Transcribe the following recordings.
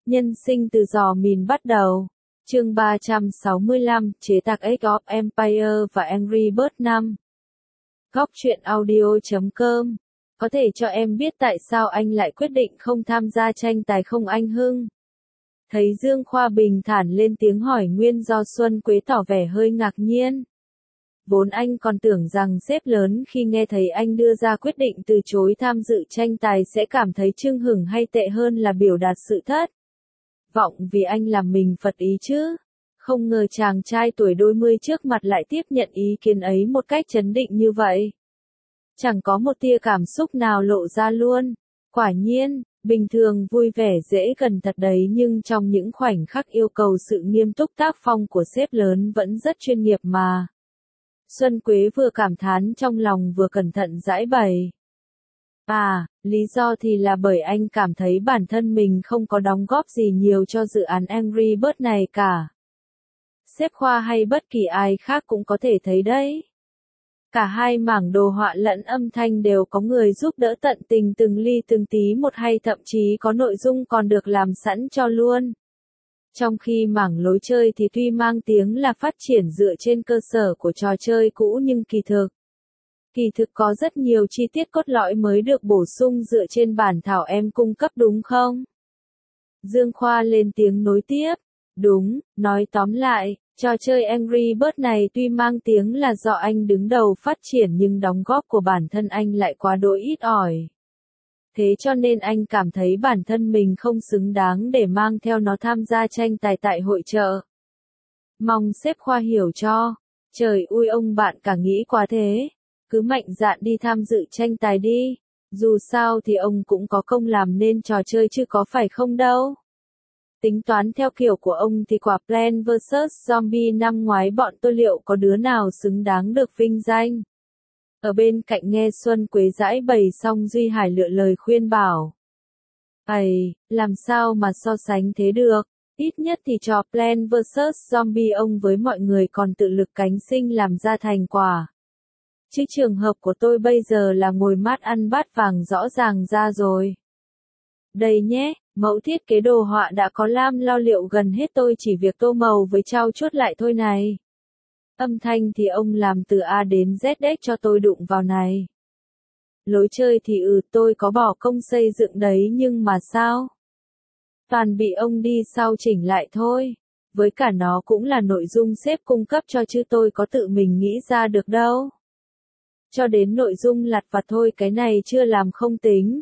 Nhân sinh từ giò mìn bắt đầu. Chương 365, chế tác Age of Empire và Angry Birds 5. Góc truyện audio.com. Có thể cho em biết tại sao anh lại quyết định không tham gia tranh tài không anh Hưng? Thấy Dương Khoa bình thản lên tiếng hỏi nguyên do, Xuân Quế tỏ vẻ hơi ngạc nhiên. Vốn anh còn tưởng rằng sếp lớn khi nghe thấy anh đưa ra quyết định từ chối tham dự tranh tài sẽ cảm thấy chưng hửng hay tệ hơn là biểu đạt sự thất vọng vì anh làm mình phật ý chứ. Không ngờ chàng trai tuổi đôi mươi trước mặt lại tiếp nhận ý kiến ấy một cách trấn định như vậy. Chẳng có một tia cảm xúc nào lộ ra luôn. Quả nhiên, bình thường vui vẻ dễ gần thật đấy, nhưng trong những khoảnh khắc yêu cầu sự nghiêm túc tác phong của sếp lớn vẫn rất chuyên nghiệp mà. Xuân Quế vừa cảm thán trong lòng vừa cẩn thận giải bày. Lý do thì là bởi anh cảm thấy bản thân mình không có đóng góp gì nhiều cho dự án Angry Birds này cả. Sếp Khoa hay bất kỳ ai khác cũng có thể thấy đấy. Cả hai mảng đồ họa lẫn âm thanh đều có người giúp đỡ tận tình từng ly từng tí một, hay thậm chí có nội dung còn được làm sẵn cho luôn. Trong khi mảng lối chơi thì tuy mang tiếng là phát triển dựa trên cơ sở của trò chơi cũ, nhưng kỳ thực có rất nhiều chi tiết cốt lõi mới được bổ sung dựa trên bản thảo em cung cấp đúng không? Dương Khoa lên tiếng nối tiếp. Đúng, nói tóm lại, trò chơi Angry Birds này tuy mang tiếng là do anh đứng đầu phát triển nhưng đóng góp của bản thân anh lại quá đỗi ít ỏi. Thế cho nên anh cảm thấy bản thân mình không xứng đáng để mang theo nó tham gia tranh tài tại hội chợ. Mong sếp Khoa hiểu cho. Trời ui, ông bạn cả nghĩ quá thế. Cứ mạnh dạn đi tham dự tranh tài đi. Dù sao thì ông cũng có công làm nên trò chơi chứ có phải không đâu. Tính toán theo kiểu của ông thì quả Plants vs Zombie năm ngoái bọn tôi liệu có đứa nào xứng đáng được vinh danh. Ở bên cạnh nghe Xuân Quế giải bày xong, Duy Hải lựa lời khuyên bảo. Làm sao mà so sánh thế được, ít nhất thì trò Plants vs Zombie ông với mọi người còn tự lực cánh sinh làm ra thành quả. Chứ trường hợp của tôi bây giờ là ngồi mát ăn bát vàng rõ ràng ra rồi. Đây nhé, mẫu thiết kế đồ họa đã có lam lo liệu gần hết, tôi chỉ việc tô màu với trau chuốt lại thôi này. Âm thanh thì ông làm từ A đến Z đấy cho tôi đụng vào này. Lối chơi thì tôi có bỏ công xây dựng đấy, nhưng mà sao? Toàn bị ông đi sau chỉnh lại thôi. Với cả nó cũng là nội dung sếp cung cấp cho chứ tôi có tự mình nghĩ ra được đâu. Cho đến nội dung lặt vặt thôi, cái này chưa làm không tính.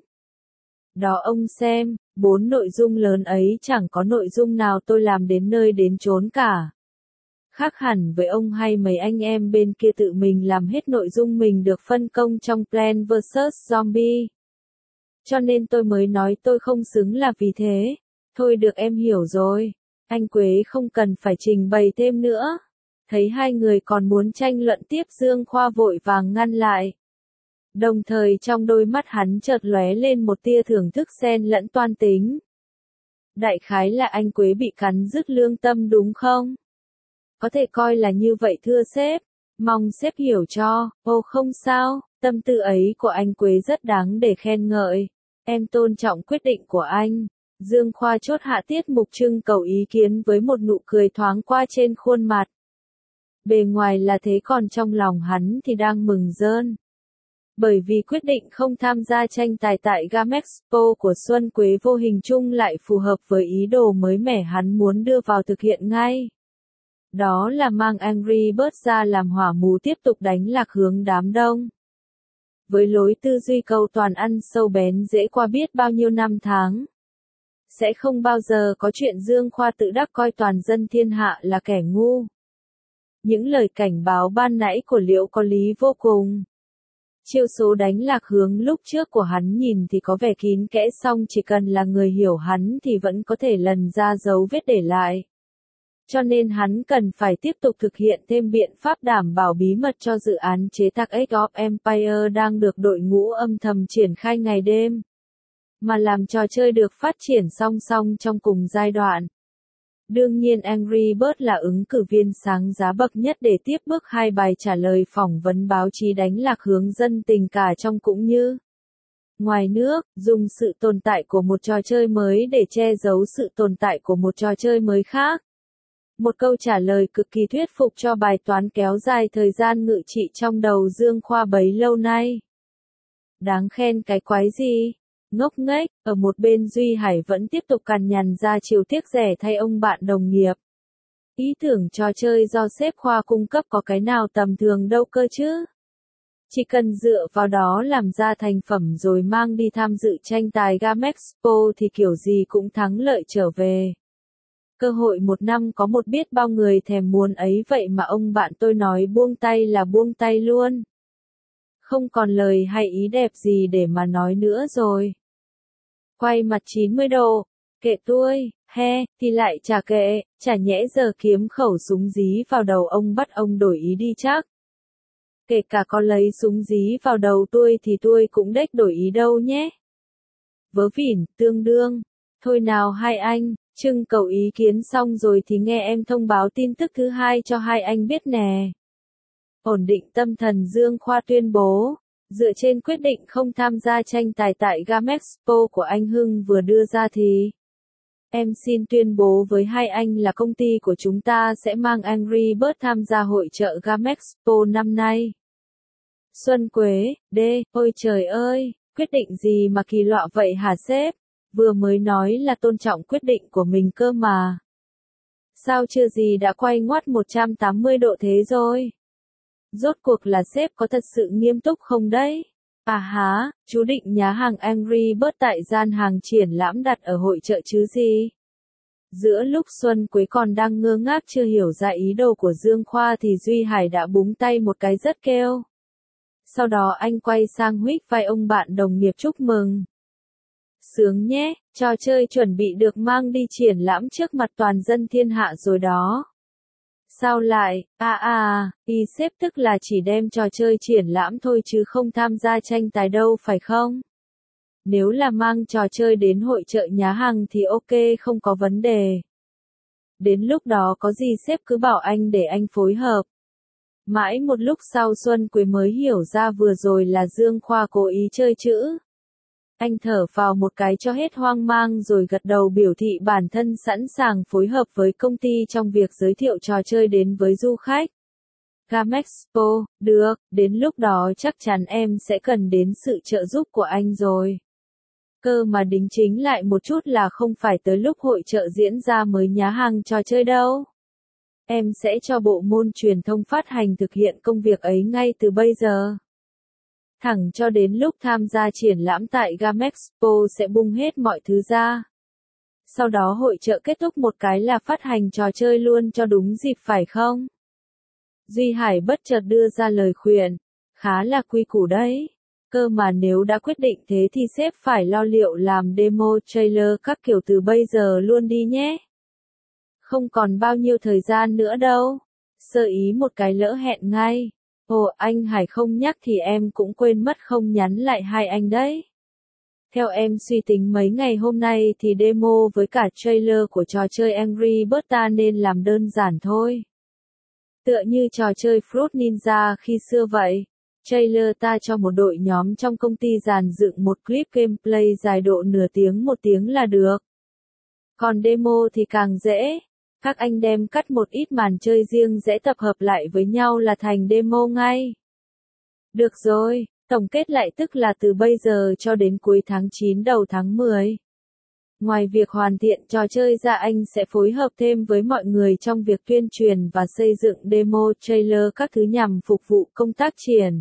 Đó ông xem, 4 nội dung lớn ấy chẳng có nội dung nào tôi làm đến nơi đến chốn cả. Khác hẳn với ông hay mấy anh em bên kia tự mình làm hết nội dung mình được phân công trong Plants vs Zombie. Cho nên tôi mới nói tôi không xứng là vì thế. Thôi được, em hiểu rồi. Anh Quế không cần phải trình bày thêm nữa. Thấy hai người còn muốn tranh luận tiếp, Dương Khoa vội vàng ngăn lại. Đồng thời trong đôi mắt hắn chợt lóe lên một tia thưởng thức xen lẫn toan tính. Đại khái là anh Quế bị cắn rứt lương tâm đúng không? Có thể coi là như vậy thưa sếp. Mong sếp hiểu cho. Không sao, tâm tư ấy của anh Quế rất đáng để khen ngợi. Em tôn trọng quyết định của anh. Dương Khoa chốt hạ tiết mục trưng cầu ý kiến với một nụ cười thoáng qua trên khuôn mặt. Bề ngoài là thế, còn trong lòng hắn thì đang mừng rơn. Bởi vì quyết định không tham gia tranh tài tại Gamexpo của Xuân Quế vô hình chung lại phù hợp với ý đồ mới mẻ hắn muốn đưa vào thực hiện ngay. Đó là mang Angry Birds ra làm hỏa mù tiếp tục đánh lạc hướng đám đông. Với lối tư duy cầu toàn ăn sâu bén dễ qua biết bao nhiêu năm tháng. Sẽ không bao giờ có chuyện Dương Khoa tự đắc coi toàn dân thiên hạ là kẻ ngu. Những lời cảnh báo ban nãy của Liễu có lý vô cùng. Chiêu số đánh lạc hướng lúc trước của hắn nhìn thì có vẻ kín kẽ, song chỉ cần là người hiểu hắn thì vẫn có thể lần ra dấu vết để lại. Cho nên hắn cần phải tiếp tục thực hiện thêm biện pháp đảm bảo bí mật cho dự án chế tác Age of Empire đang được đội ngũ âm thầm triển khai ngày đêm. Mà làm trò chơi được phát triển song song trong cùng giai đoạn. Đương nhiên Angry Birds là ứng cử viên sáng giá bậc nhất để tiếp bước hai bài trả lời phỏng vấn báo chí đánh lạc hướng dân tình cả trong cũng như Ngoài nước, dùng sự tồn tại của một trò chơi mới để che giấu sự tồn tại của một trò chơi mới khác. Một câu trả lời cực kỳ thuyết phục cho bài toán kéo dài thời gian ngự trị trong đầu Dương Khoa bấy lâu nay. Đáng khen cái quái gì? Ngốc nghếch, ở một bên Duy Hải vẫn tiếp tục cằn nhằn ra chiều tiếc rẻ thay ông bạn đồng nghiệp. Ý tưởng trò chơi do sếp Khoa cung cấp có cái nào tầm thường đâu cơ chứ. Chỉ cần dựa vào đó làm ra thành phẩm rồi mang đi tham dự tranh tài Gamexpo thì kiểu gì cũng thắng lợi trở về. Cơ hội một năm có một biết bao người thèm muốn ấy vậy mà ông bạn tôi nói buông tay là buông tay luôn. Không còn lời hay ý đẹp gì để mà nói nữa rồi. Quay mặt 90 độ, kệ tôi, thì lại chả kệ, chả nhẽ giờ kiếm khẩu súng dí vào đầu ông bắt ông đổi ý đi chắc. Kể cả có lấy súng dí vào đầu tôi thì tôi cũng đếch đổi ý đâu nhé. Vớ vỉn, tương đương. Thôi nào hai anh, trưng cầu ý kiến xong rồi thì nghe em thông báo tin tức thứ hai cho hai anh biết nè. Ổn định tâm thần Dương Khoa tuyên bố, dựa trên quyết định không tham gia tranh tài tại Gamexpo của anh Hưng vừa đưa ra thì em xin tuyên bố với hai anh là công ty của chúng ta sẽ mang Angry Birds tham gia hội chợ Gamexpo năm nay. Xuân Quế, ôi trời ơi, quyết định gì mà kỳ lạ vậy hả sếp? Vừa mới nói là tôn trọng quyết định của mình cơ mà. Sao chưa gì đã quay ngoắt 180 độ thế rồi? Rốt cuộc là sếp có thật sự nghiêm túc không đấy? À há, chú định nhá hàng Angry Birds tại gian hàng triển lãm đặt ở hội chợ chứ gì? Giữa lúc Xuân Quế còn đang ngơ ngác chưa hiểu ra ý đồ của Dương Khoa thì Duy Hải đã búng tay một cái rất kêu. Sau đó anh quay sang huých vai ông bạn đồng nghiệp chúc mừng. Sướng nhé, trò chơi chuẩn bị được mang đi triển lãm trước mặt toàn dân thiên hạ rồi đó. Sao lại, ý sếp tức là chỉ đem trò chơi triển lãm thôi chứ không tham gia tranh tài đâu phải không? Nếu là mang trò chơi đến hội chợ nhá hàng thì ok không có vấn đề. Đến lúc đó có gì sếp cứ bảo anh để anh phối hợp. Mãi một lúc sau Xuân Quế mới hiểu ra vừa rồi là Dương Khoa cố ý chơi chữ. Anh thở vào một cái cho hết hoang mang rồi gật đầu biểu thị bản thân sẵn sàng phối hợp với công ty trong việc giới thiệu trò chơi đến với du khách. Gamexpo, được, đến lúc đó chắc chắn em sẽ cần đến sự trợ giúp của anh rồi. Cơ mà đính chính lại một chút là không phải tới lúc hội chợ diễn ra mới nhá hàng trò chơi đâu. Em sẽ cho bộ môn truyền thông phát hành thực hiện công việc ấy ngay từ bây giờ. Thẳng cho đến lúc tham gia triển lãm tại Gamexpo sẽ bung hết mọi thứ ra. Sau đó hội chợ kết thúc một cái là phát hành trò chơi luôn cho đúng dịp phải không? Duy Hải bất chợt đưa ra lời khuyên, khá là quy củ đấy. Cơ mà nếu đã quyết định thế thì sếp phải lo liệu làm demo trailer các kiểu từ bây giờ luôn đi nhé. Không còn bao nhiêu thời gian nữa đâu. Sơ ý một cái lỡ hẹn ngay. Ồ anh Hải không nhắc thì em cũng quên mất không nhắn lại hai anh đấy. Theo em suy tính mấy ngày hôm nay thì demo với cả trailer của trò chơi Angry Birds ta nên làm đơn giản thôi. Tựa như trò chơi Fruit Ninja khi xưa vậy. Trailer ta cho một đội nhóm trong công ty dàn dựng một clip gameplay dài độ nửa tiếng một tiếng là được. Còn demo thì càng dễ. Các anh đem cắt một ít màn chơi riêng dễ tập hợp lại với nhau là thành demo ngay. Được rồi, tổng kết lại tức là từ bây giờ cho đến cuối tháng 9 đầu tháng 10. Ngoài việc hoàn thiện trò chơi ra anh sẽ phối hợp thêm với mọi người trong việc tuyên truyền và xây dựng demo trailer các thứ nhằm phục vụ công tác triển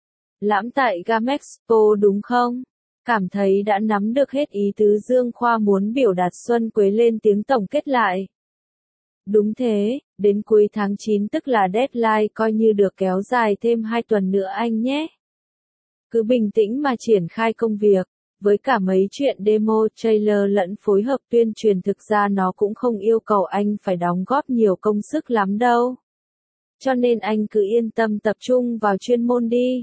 lãm tại Gamexpo đúng không? Cảm thấy đã nắm được hết ý tứ Dương Khoa muốn biểu đạt. Xuân Quế lên tiếng tổng kết lại. Đúng thế, đến cuối tháng 9 tức là deadline coi như được kéo dài thêm 2 tuần nữa anh nhé. Cứ bình tĩnh mà triển khai công việc, với cả mấy chuyện demo trailer lẫn phối hợp tuyên truyền thực ra nó cũng không yêu cầu anh phải đóng góp nhiều công sức lắm đâu. Cho nên anh cứ yên tâm tập trung vào chuyên môn đi.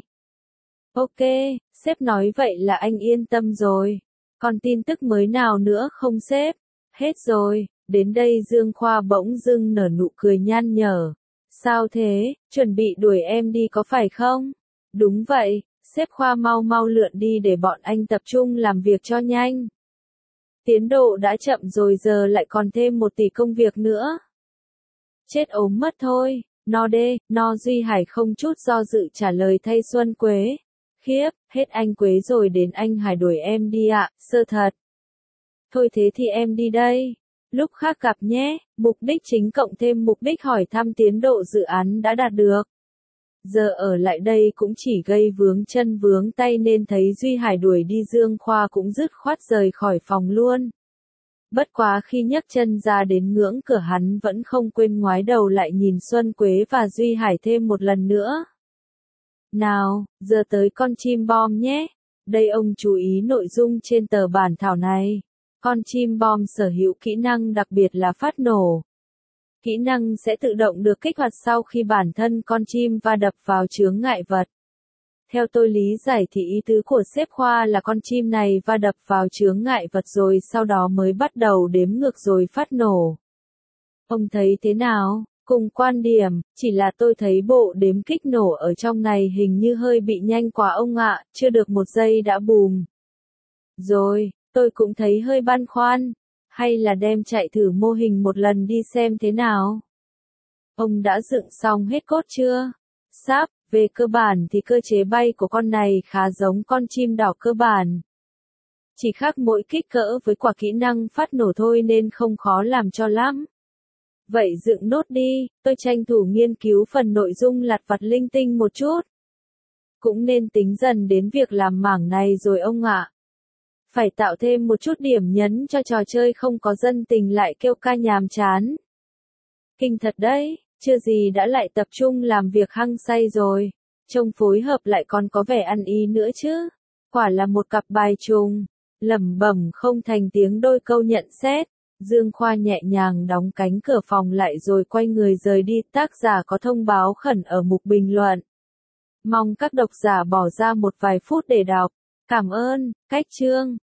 Ok, sếp nói vậy là anh yên tâm rồi. Còn tin tức mới nào nữa không sếp? Hết rồi. Đến đây Dương Khoa bỗng dưng nở nụ cười nhăn nhở. Sao thế, chuẩn bị đuổi em đi có phải không? Đúng vậy, Sếp Khoa mau mau lượn đi để bọn anh tập trung làm việc cho nhanh. Tiến độ đã chậm rồi giờ lại còn thêm 1 tỷ công việc nữa. Chết ốm mất thôi, no đê, no. Duy Hải không chút do dự trả lời thay Xuân Quế. Khiếp, hết anh Quế rồi đến anh Hải đuổi em đi ạ, sơ thật. Thôi thế thì em đi đây. Lúc khác gặp nhé, mục đích chính cộng thêm mục đích hỏi thăm tiến độ dự án đã đạt được. Giờ ở lại đây cũng chỉ gây vướng chân vướng tay nên thấy Duy Hải đuổi đi Dương Khoa cũng dứt khoát rời khỏi phòng luôn. Bất quá khi nhấc chân ra đến ngưỡng cửa hắn vẫn không quên ngoái đầu lại nhìn Xuân Quế và Duy Hải thêm một lần nữa. Nào, giờ tới con chim bom nhé. Đây ông chú ý nội dung trên tờ bản thảo này. Con chim bom sở hữu kỹ năng đặc biệt là phát nổ. Kỹ năng sẽ tự động được kích hoạt sau khi bản thân con chim va đập vào chướng ngại vật. Theo tôi lý giải thì ý tứ của sếp Khoa là con chim này va đập vào chướng ngại vật rồi sau đó mới bắt đầu đếm ngược rồi phát nổ. Ông thấy thế nào? Cùng quan điểm, chỉ là tôi thấy bộ đếm kích nổ ở trong này hình như hơi bị nhanh quá ông ạ, chưa được 1 giây đã bùm. Rồi, tôi cũng thấy hơi băn khoăn. Hay là đem chạy thử mô hình một lần đi xem thế nào? Ông đã dựng xong hết code chưa? Sắp, về cơ bản thì cơ chế bay của con này khá giống con chim đỏ cơ bản. Chỉ khác mỗi kích cỡ với quả kỹ năng phát nổ thôi nên không khó làm cho lắm. Vậy dựng nốt đi, tôi tranh thủ nghiên cứu phần nội dung lặt vặt linh tinh một chút. Cũng nên tính dần đến việc làm mảng này rồi ông ạ. Phải tạo thêm một chút điểm nhấn cho trò chơi không có dân tình lại kêu ca nhàm chán. Kinh thật đấy, chưa gì đã lại tập trung làm việc hăng say rồi. Trông phối hợp lại còn có vẻ ăn ý nữa chứ. Quả là một cặp bài trùng. Lẩm bẩm không thành tiếng đôi câu nhận xét. Dương Khoa nhẹ nhàng đóng cánh cửa phòng lại rồi quay người rời đi. Tác giả có thông báo khẩn ở mục bình luận. Mong các độc giả bỏ ra một vài phút để đọc. Cảm ơn, cách chương.